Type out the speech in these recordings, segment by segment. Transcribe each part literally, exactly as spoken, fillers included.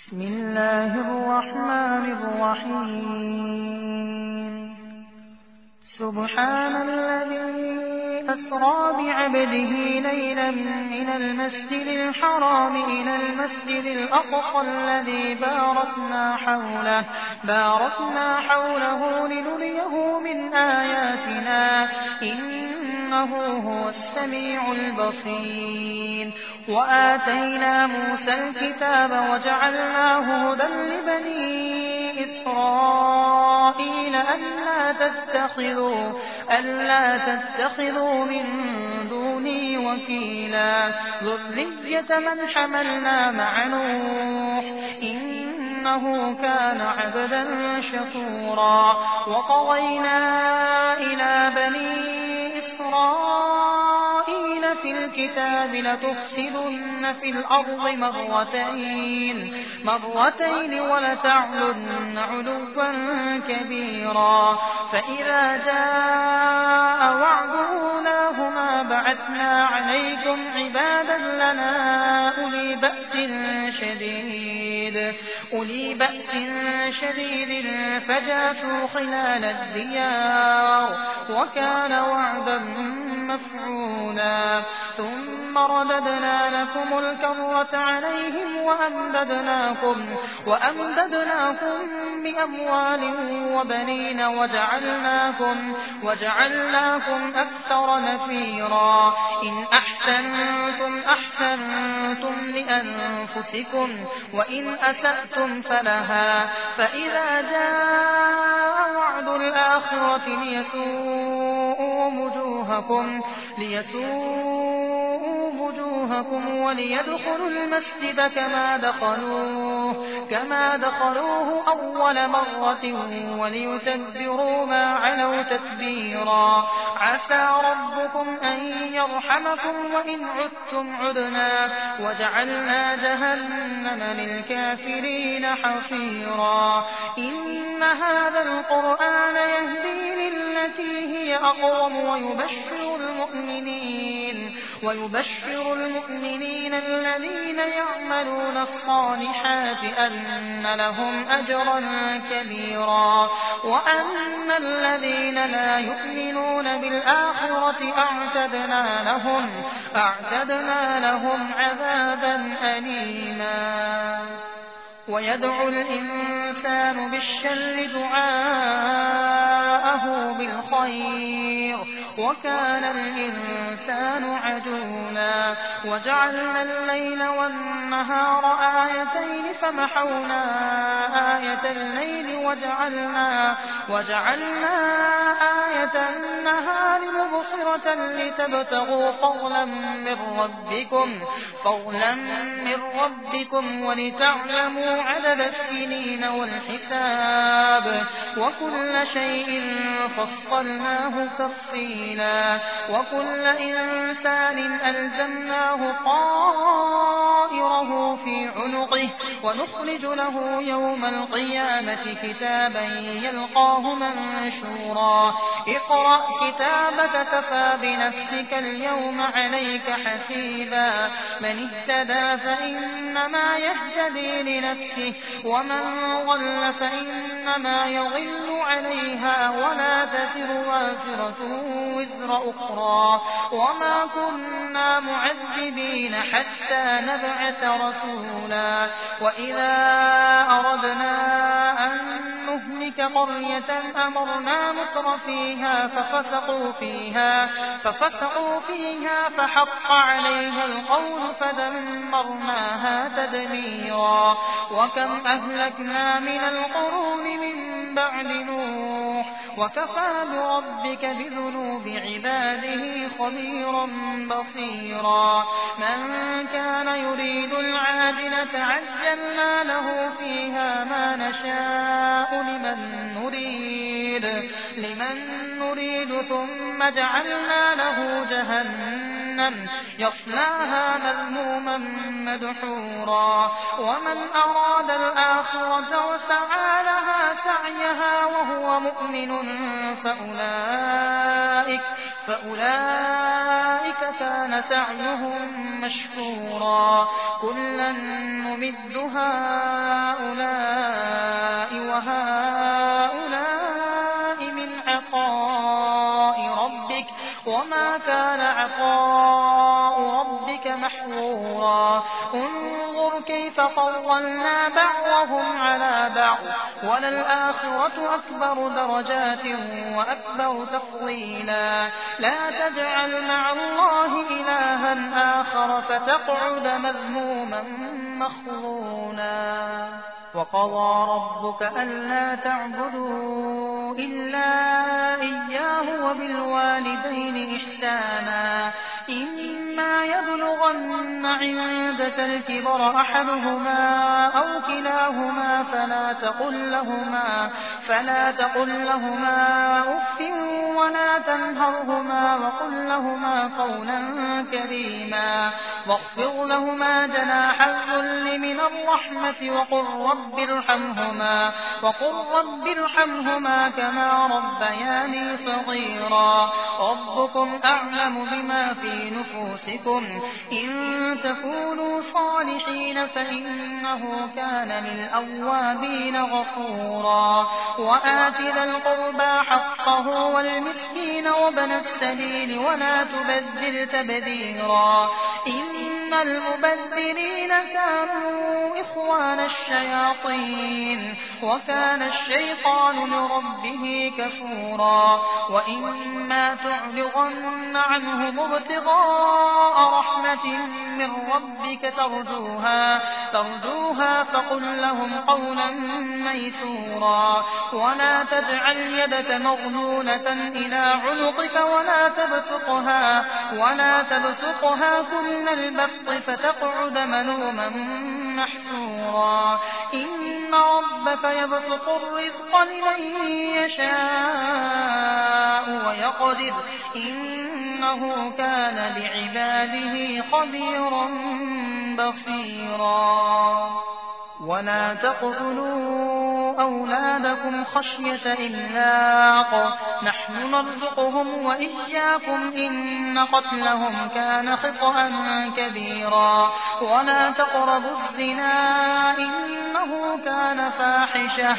بسم الله الرحمن الرحيم سبحان الذي أسرى بعبده ليلا من المسجد الحرام إلى المسجد الأقصى الذي باركنا حوله باركنا حوله لنريه من آياتنا إنه هو السميع البصير وآتينا موسى الكتاب وجعلناه هدى لبني إسرائيل ألا تتخذوا ألا تتخذوا من دوني وكيلا ذرية من حملنا مع نوح إنه كان عبدا شكورا وقضينا إلى بني إسرائيل في الكتاب لتفسدن في الأرض مرتين مرتين ولتعلن علوا كبيرا فإذا جاء وعد أولاهما بعثنا عليكم عبادا لنا أولي بأس شديد أولي بأس شديد فجاسوا خلال الديار وكان وعدا مفعولا ثم رددنا لكم الكرة عليهم وأمددناكم وأمددناكم بأموال وبنين وجعلناكم وجعلناكم أكثر نفيرا إن أحسنتم أحسنتم لأنفسكم وإن أسأتم فلها فإذا جاء وعد الآخرة ليسوءوا وجوهكم ليسوءوا وجوهكم وليدخلوا المسجد كما دخلوه كما دخلوه أول مرة وليتبروا ما علوا تتبيرا عسى ربكم أن يرحمكم وإن عدتم عدنا وجعلنا جهنم للكافرين حصيرا إن هذا القرآن يهدي للتي هي أقوم ويبشر المؤمنين ويبشر المؤمنين الذين يعملون الصالحات أن لهم أجرا كبيرا وأن الذين لا يؤمنون بالآخرة أعتدنا لهم أعتدنا لهم عذابا أليما ويدعو الإنسان بالشر دعاءه بالخير وكان الإنسان عجولا وجعلنا الليل والنهار آيتين فمحونا آية الليل وجعلنا, وجعلنا آية النهار مبصرة لتبتغوا فضلا من ربكم فضلا من ربكم ولتعلموا عدد السنين والحساب وكل شيء فصلناه تفصيلا وكل إنسان ألزمناه طائره في عنقه ونخرج له يوم القيامة كتابا يلقاه منشورا اقرأ كتابك كفى بنفسك اليوم عليك حسيبا من اهتدى فإنما يهتدي لنفسه ومن ضل فإنما يضل عليها ولا تزر وازرة وزر أخرى وما كنا معذبين حتى نبعث رسولا وإذا أردنا أن نهلك قرية أمرنا متر فيها ففسقوا فيها ففسقوا فيها فحق عليها القول فدمرناها تدميرا وكم أهلكنا من القرون من بعد نوح وكفى بربك بذنوب عباده خبيرا بصيرا من كان يريد العاجلة عجلنا له فيها ما نشاء لمن نريد لمن نريد ثم جعلنا له جهنم يصلاها مذموما مدحورا ومن أراد الآخرة وسعى لها سعيها وهو مؤمن فأولئك فأولئك كان سعيهم مشكورا كلا نمد هؤلاء وهؤلاء من عطاء ربك وما كان عطاء ربك محظورا انظر كيف فضلنا بعضهم على بعض وللآخرة أكبر درجات وأكبر تفضيلا لا تجعل مع الله إلها آخر فتقعد مذموما مخذولا وقضى ربك ألا تعبدوا إلا إياه وبالوالدين إحسانا إما يبلغن عندك الكبر أحدهما أو كلاهما فلا تقل لهما, فلا تقل لهما أف ولا تنهرهما وقل لهما قولا كريما واخفض لهما جناح الذل من الرحمة وقل رب ارحمهما, وقل رب ارحمهما كما ربياني صغيرا ربكم أعلم بما في نفوسكم إن تكونوا صالحين فإنه كان للأوابين غفورا وآت ذا القربى حقه والمسكين وابن السبيل ولا تبذر تبذيرا إن المبذرين كانوا إخوان الشياطين وكان الشيطان لربه كفورا وإما تعرضن عنهم ابتغاء رحمة من ربك ترجوها, ترجوها فقل لهم قولا ميسورا ولا تجعل يدك مغلولة إلى عنقك ولا تبسطها, ولا تبسطها كل البسط فتقعد ملوما محسورا إن ربك يبسط الرزق لمن يشاء ويقدر إنه كان بعباده خبيرا بصيرا ولا تقتلوا أولادكم خشية إملاق نحن نرزقهم وإياكم إن قتلهم كان خطأ كبيرا ولا تقربوا الزنا إنه كان فاحشة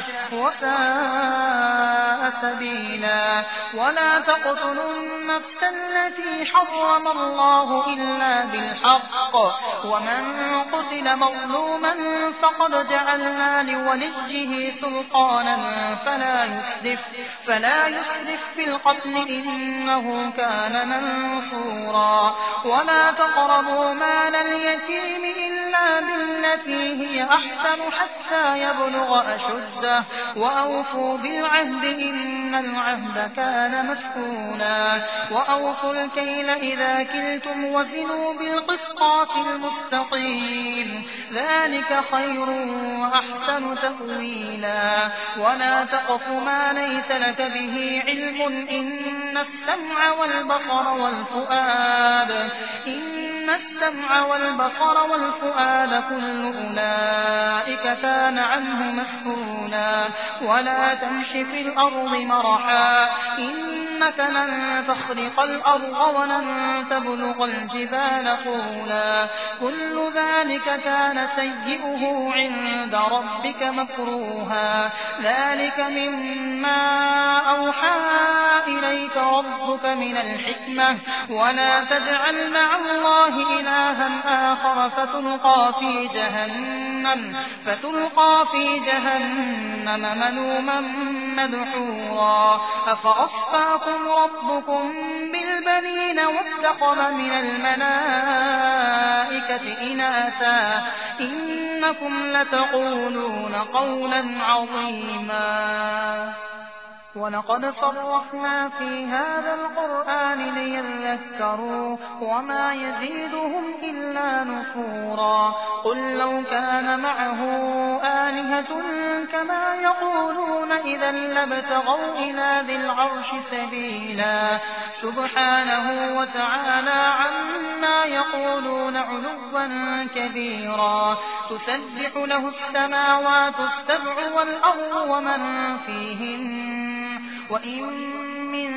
وساء سبيلا ولا تقتلوا النفس التي حرم الله إلا بالحق ومن قتل مظلوما فقد جعلنا لوليه سلطانا فلا يسرف, فلا يسرف في القتل إنه كان منصورا ولا تقربوا مال اليتيم إلا بالتي هي أحسن حتى يبلغ أشده وأوفوا بالعهد إن العهد كان مسؤولا وأوفوا الكيل إذا كلتم وزنوا بالقسطاس المستقيم ذلك خير وأحسن تأويلا ولا تقف ما ليس لك به علم إن السمع والبصر والفؤاد إن السمع والبصر والفؤاد كل أولئك كان عنه مسؤولا ولا تمش في الأرض مرحا إنك لن تخرق الأرض ولن تبلغ الجبال طولا كل ذلك كان سيئه عند ربك مكروها ذلك مما أوحى إليك ربك من الحكمة ولا تجعل مع الله إلها آخر فتلقى في جهنم فتلقى في جهنم ملوما مدحورا أفأصفاكم ربكم بالبنين واتخذ من الملائكة إناثا إنكم لتقولون قولا عظيما ولقد صرفنا في هذا القرآن ليذكروا وما يزيدهم إلا نفورا قل لو كان معه آلهة كما يقولون إذا لابتغوا إلى ذي العرش سبيلا سبحانه وتعالى عما يقولون علوا كبيرا تسبح له السماوات السبع والأرض ومن فيهن وإن من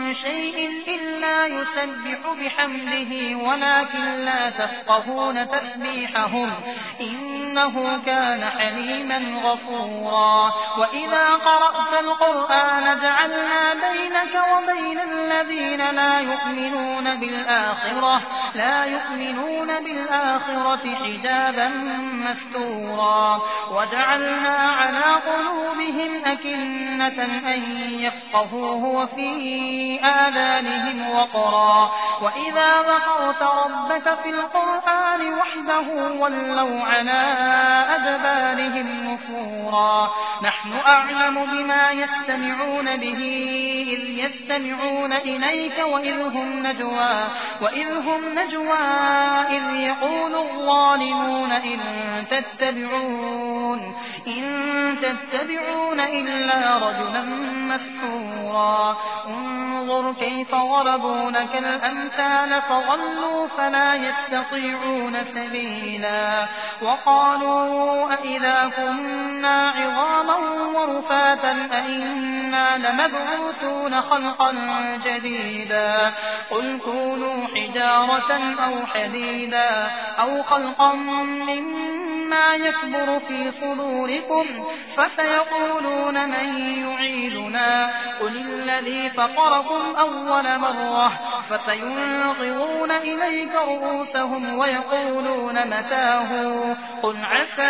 شيء إلا يسبح بحمده ولكن لا تفقهون تسبيحهم إنه كان حليما غفورا وإذا قرأت القرآن جعلنا بينك وبين الذين لا يؤمنون بالآخرة لا يؤمنون بالآخرة حجابا مستورا وجعلنا على قلوبهم أكنة أن يفقهوه وفي آذانهم وقرا وإذا ذكرت ربك في القرآن وحده ولوا على أدبارهم نفورا نحن أعلم بما يستمعون به إذ يستمعون إليك وإذ هم نجوى وإذ هم نجوى إذ يقول الظالمون إن تتبعون إن تتبعون إلا رجلا مسحورا انظر كيف ضربوا لك الأمثال فضلوا فلا يستطيعون سبيلا وقالوا أإذا كنا عظاما ورفاتا أئنا لمبعوثون خلقا جديدا قل كونوا حجارة أو حديدا أو خلقا مما يكبر في صدوركم فسيقولون من يعيدنا قل الذي فطركم أول مرة فسينغضون إليك رؤوسهم ويقولون متاه قل عسى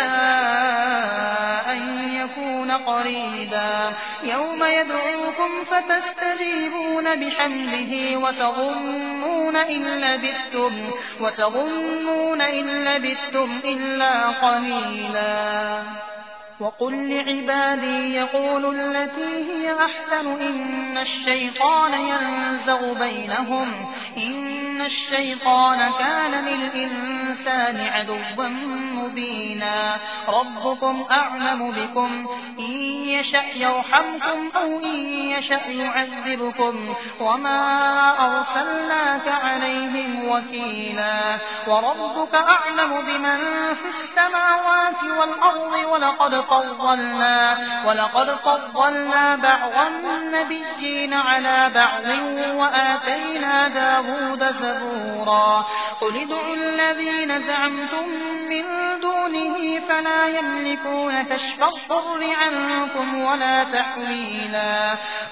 أن يكون قريبا يوم يدعوكم فتستجيبون بحمده وتظنون إن لبثتم وتظنون إن لبثتم إلا قليلا وقل لعبادي يقولوا التي هي أحسن إن الشيطان ينزغ بينهم إن الشيطان كان للإنسان عدوا مبينا ربكم أعلم بكم إن يشأ يرحمكم أو إن يشأ يعذبكم وما أرسلناك عليهم وكيلا وربك أعلم بمن في السماوات والأرض ولقد فضلنا ولقد فضلنا بعض النبيين على بعض وآتينا داود زبورا قل ادعوا الذين زعمتم من دونه فلا يملكون كشف الضر عنكم ولا تحويلا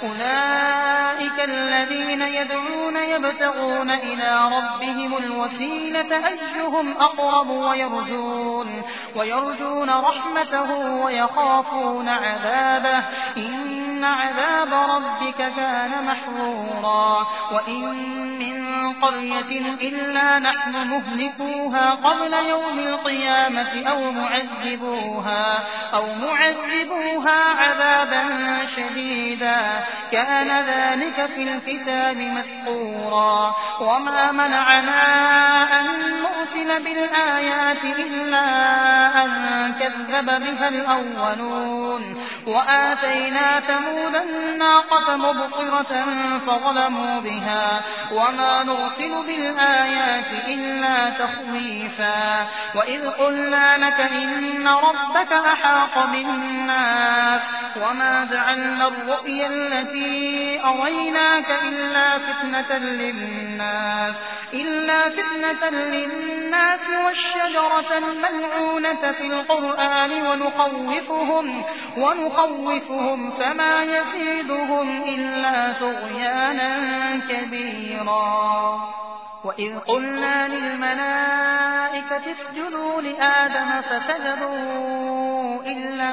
أولئك الذين يدعون يبتغون إلى ربهم الوسيلة أيهم أقرب ويرجون ويرجون رحمته ويخافون عذابه إن عذاب ربك كان محظورا وإن من قرية إلا نحن مهلكوها قبل يوم القيامة أو معذبوها أو معذبوها عذابا شديدا كان ذلك في الكتاب مسطورا وما منعنا أن نرسل بالآيات إلا أن كذب بها الأولون وآتينا ثمود الناقة مبصرة فظلموا بها وما نرسل بالآيات إلا تخويفا وإذ قلنا لك إن ربك أحاط بالناس وما جعلنا الرؤيا التي أريناك إلا فتنة للناس إلا فتنة للناس والشجرة الملعونة في القرآن ونخوفهم ونخوفهم فما يزيدهم إلا طغيانا كبيرا وإذ قلنا للملائكة اسجدوا لآدم فسجدوا إلا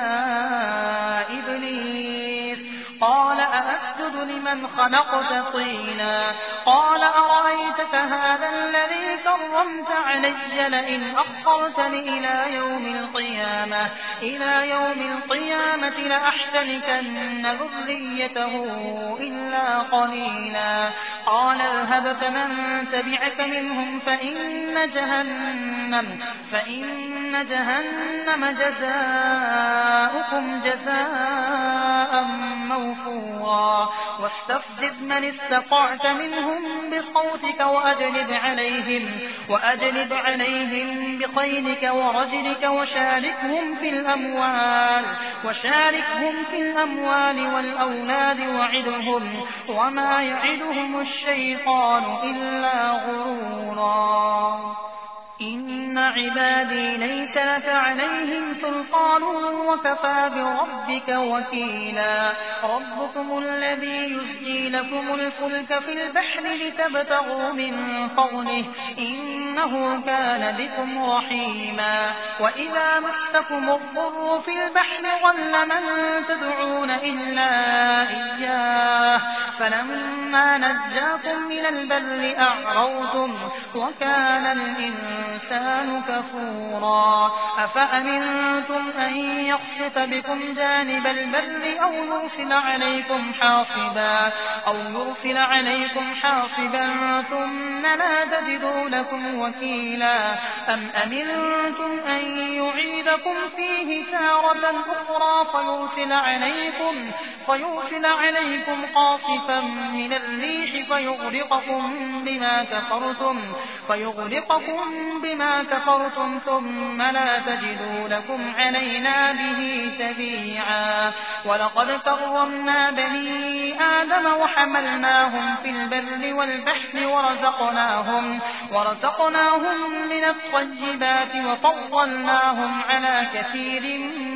إبليس قال أأسجد لمن خلقت طينا قال أرأيتك هذا الذي كرمت علي لئن أخرتني إلى يوم القيامة إلى يوم القيامة لأحتركن ذريته إلا قليلا قال اذهب فمن تبعك منهم فإن جهنم فإن جهنم جزاؤكم جزاء موفورا واستفزز من استطعت منهم وجاهدهم بصوتك وأجلب عليهم, وأجلب عليهم بخيلك ورجلك وشاركهم في الأموال, وشاركهم في الأموال والأولاد وعدهم, وما يعدهم الشيطان إلا غرورا. إن عبادي ليس لك عليهم سلطان وكفى بربك وكيلا. ربكم الذي يزجي لكم الفلك في البحر لتبتغوا من فضله إنه كان بكم رحيما. وإذا مسكم الضر في البحر ضل من تدعون إلا إياه فلما نجاكم من البر أعرضتم وكان الإنسان الإنسان كفورا. أفأمنتم أن يخسف بكم جانب البر أو يرسل عليكم حاصبا أو يرسل عليكم حاصبا ثم لا تجدوا لكم وكيلا. أم أمنتم أن يعيدكم فيه تارة أخرى فيرسل عليكم فيرسل عليكم قاصفا من الريح فيغرقكم بما كفرتم فيغرقكم بما كفرتم ثم لا تجدوا لكم علينا به تبيعا. ولقد كرمنا بني آدم وحملناهم في البر والبحر ورزقناهم, ورزقناهم من الطيبات وفضلناهم على كثير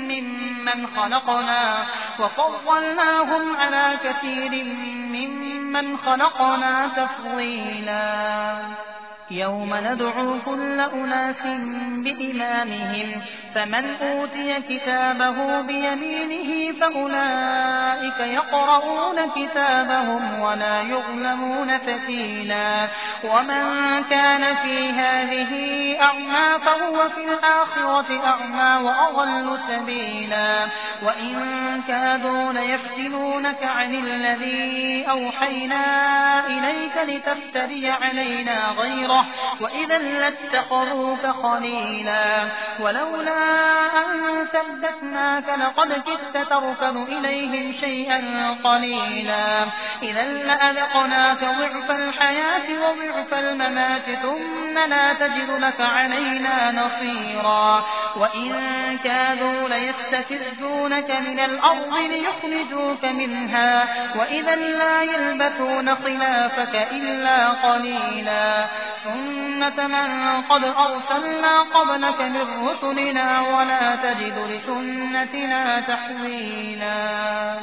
ممن خلقنا وفضلناهم على كثير ممن خلقنا تفضيلا. يوم ندعو كل أناس بإمامهم فمن أوتي كتابه بيمينه فأولئك يقرؤون كتابهم ولا يظلمون فتيلا. ومن كان في هذه أعمى فهو في الآخرة أعمى وأضل سبيلا. وإن كادوا ليفتنونك عن الذي أوحينا إليك لتفتري علينا غيره وإذا لاتخذوك خليلا. ولولا أن ثبتناك لقد كدت تركن إليهم شيئا قليلا. إذا لأذقناك ضعف الحياة وضعف الممات ثم لا تجد لك علينا نصيرا. وإن كادوا ليستفزونك من الأرض ليخرجوك منها وإذا لا يلبثون خلافك إلا قليلا. سنة من قد أرسلنا قبلك من رسلنا ولا تجد لسنتنا تحويلا.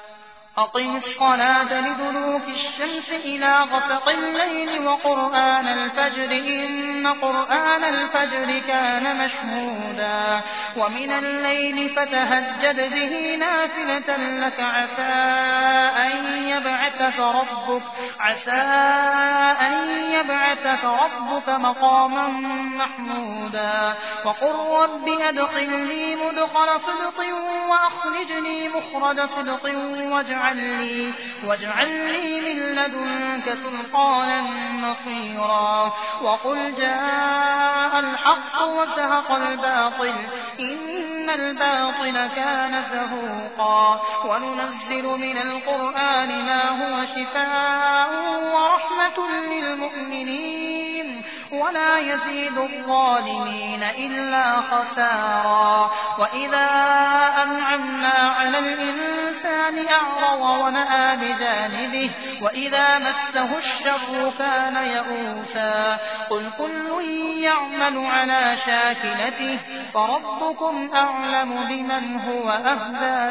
أقم الصلاة لدلوك الشمس إلى غسق الليل وقرآن الفجر إن قرآن الفجر كان مشهودا. ومن الليل فتهجد به نافلة لك عسى أن يبعثك ربك عسى أن يبعثك ربك مقاما محمودا. وقل رب أدخلني مدخل صدق وأخرجني مخرج صدق واجعل لي, واجعل لي من لدنك سلطانا نصيرا. وقل جاء الحق وزهق الباطل إن الباطل كان زهوقا. وننزل من القرآن ما هو شفاء ورحمة للمؤمنين ولا يزيد الظالمين إلا خسارا. وإذا أنعمنا على الإنسان أعرض ونأى بجانبه وإذا مسه الشر كان يئوسا. قل كل يعمل على شاكلته فربكم أعلم بمن هو أهدى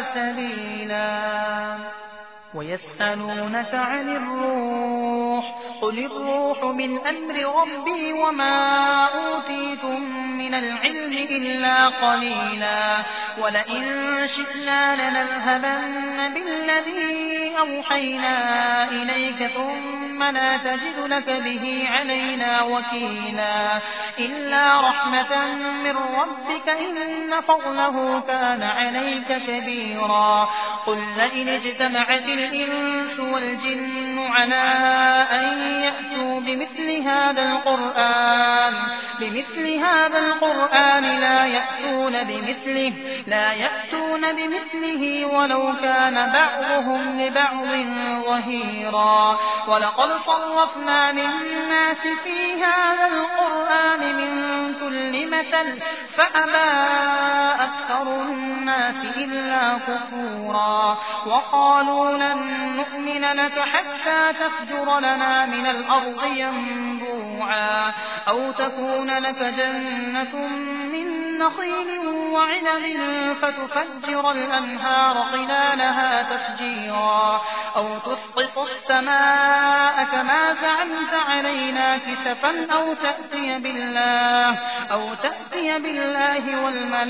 سبيلا. ويسألونك عن الروح قل الروح من أمر ربي وما أوتيتم من العلم إلا قليلا. ولئن شئنا لنذهبن بالذي أوحينا إليك ثم لا تجد لك به علينا وكيلا. إلا رحمة من ربك إن فضله كان عليك كبيرا. قل لئن اجتمعت الإنس والجن على أن يأتوا بمثل هذا القرآن بمثل هذا القرآن لا يأتون بمثله لا يأتون بمثله ولو كان بعضهم لبعض ظهيرا ولقد صرفنا للناس في هذا القرآن من كل مثل فأبى أكثر الناس إلا كفورا وقالوا لن نؤمن لك حتى تفجر لنا من الأرض ينبوعا أو تكون لك جنة من نخيل وعنب فتفجر الأنهار خلالها تفجيرا أو تسقط السماء كما زعمت علينا كسفا أو تأتي بالله أو تأتي بالله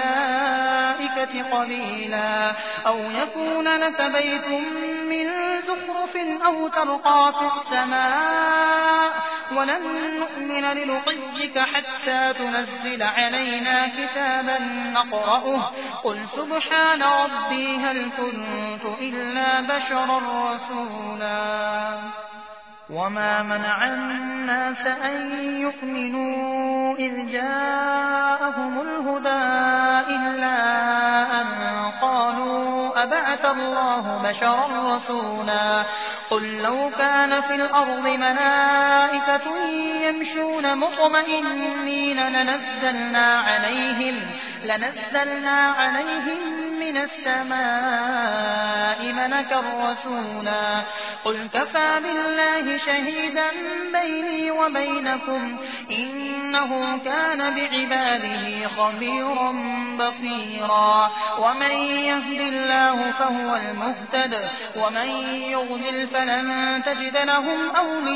والملائكة قبيلا أو يكون لك بيت من زخرف أو ترقى في السماء ولن نؤمن لرقيك حتى تنزل علينا كتابا نقرأه قل سبحان ربي هل كنت إلا بشرا رسولا وما منع الناس أن يؤمنوا إذ جاءهم الهدى إلا أن قالوا أبعث الله بشرا رسولا قل لو كان في الأرض ملائكة يمشون مطمئنين لنزلنا عليهم لنزلنا عليهم من السماء ملكا رسولا قل كفى بالله شهيدا بيني وبينكم إنه كان بعباده خبيرا بصيرا ومن يهد الله فهو المهتد ومن يضلل فلن تجد لهم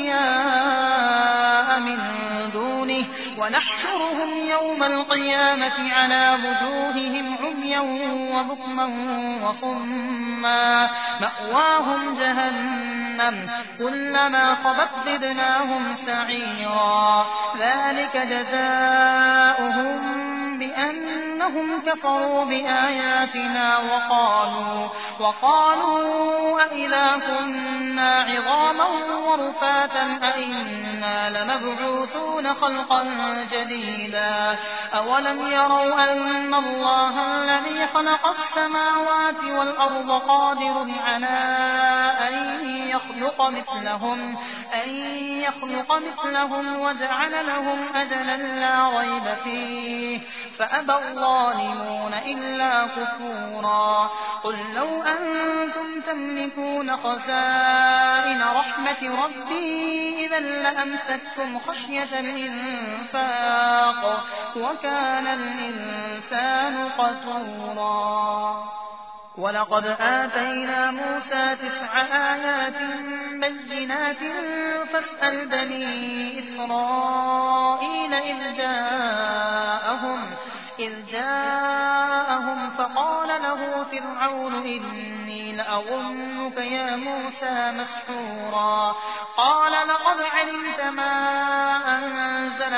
أولياء من دونه ونحشرهم يوم القيامة على وجوههم عميا وبكما وصما مأواهم جهنم كلما خبت زدناهم سعيرا ذلك جزاؤهم بأنهم كفروا بآياتنا وقالوا وقالوا أئذا كنا عظاما ورفاتا أئنا لمبعوثون خلقا جديدا أولم يروا أن الله الذي خلق السماوات والأرض قادر على أن يخلق مثلهم أن يخلق مثلهم وجعل لهم أجلا لا ريب فيه فأبى الظالمون إلا كفورا قل لو أنتم تملكون خزائن رحمة ربي إذا لأمسكتم خشية الإنفاق وكان الإنسان قتورا ولقد آتينا موسى تسع آيات بينات فاسأل بني إسرائيل إذ جاءهم إذ جاءهم فقال له فرعون إني لأظنك يا موسى مسحورا قال لقد علمت ما أنزل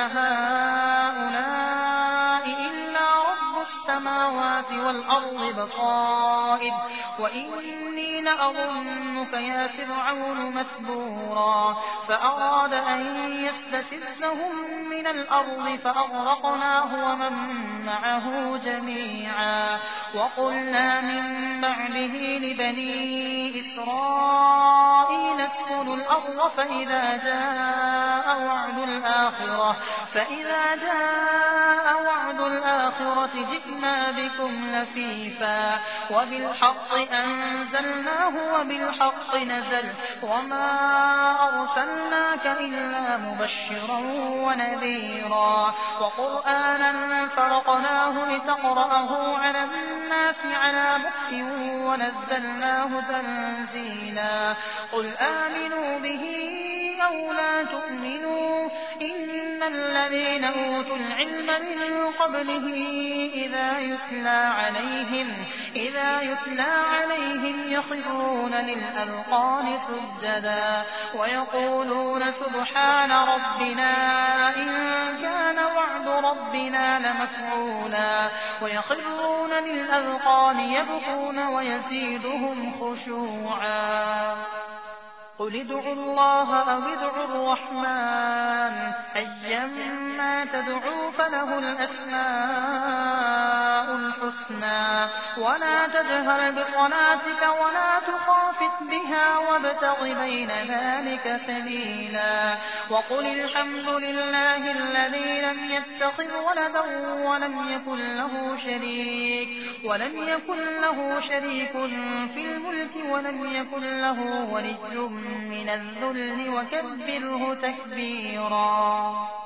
هؤلاء إلا رب السماوات والأرض بصائر وإني لأظنك يا فرعون مثبورا فأراد أن يستفزهم من الأرض فأغرقناه ومن معه جميعا وقلنا من بعده لبني إسرائيل اسكنوا الأرض فإذا جاء وعد الآخرة فإذا جاء وعد الآخرة جئنا بكم لفيفا وبالحق أنزلناه وبالحق نزل وما أرسلناك إلا مبشرا ونذيرا وقرآنا فرقناه لتقرأه على الناس على مكث ونزلناه تنزيلا قل آمنوا به أو لا تؤمنوا إن الذين أوتوا العلم من قبله إذا يتلى عليهم إذا يتلى عليهم يخرون للأذقان سجدا ويقولون سبحان ربنا إن كان وعد ربنا لمفعولا ويخرون للأذقان يبكون ويزيدهم خشوعا قل ادعوا الله أو ادعوا الرحمن أيما تدعوا فله الأسماء الحسنى ولا تجهر بصلاتك ولا تخافت بها وابتغ بين ذلك سبيلا وقل الحمد لله الذي لم يتخذ ولدا ولم يكن له شريك ولم يكن له شريك في الملك ولم يكن له ولي من الذل وكبره تكبيرا.